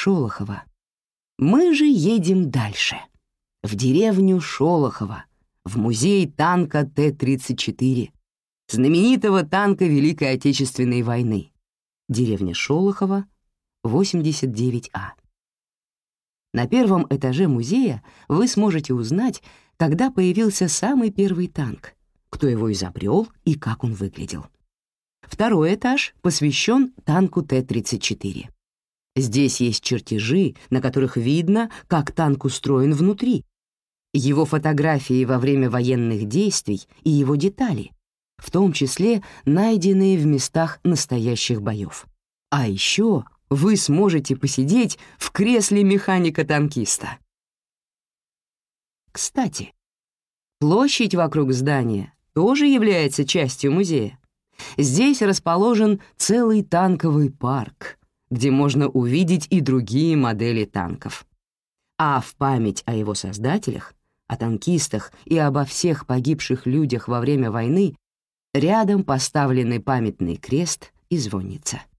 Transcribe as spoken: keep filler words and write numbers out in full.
Шолохова. Мы же едем дальше, в деревню Шолохово, в музей танка Т тридцать четыре, знаменитого танка Великой Отечественной войны. Деревня Шолохово, восемьдесят девять А. На первом этаже музея вы сможете узнать, когда появился самый первый танк, кто его изобрел и как он выглядел. Второй этаж посвящен танку Т тридцать четыре. Здесь есть чертежи, на которых видно, как танк устроен внутри, его фотографии во время военных действий и его детали, в том числе найденные в местах настоящих боев. А еще вы сможете посидеть в кресле механика-танкиста. Кстати, площадь вокруг здания тоже является частью музея. Здесь расположен целый танковый парк, где можно увидеть и другие модели танков. А в память о его создателях, о танкистах и обо всех погибших людях во время войны рядом поставлены памятный крест и звонница.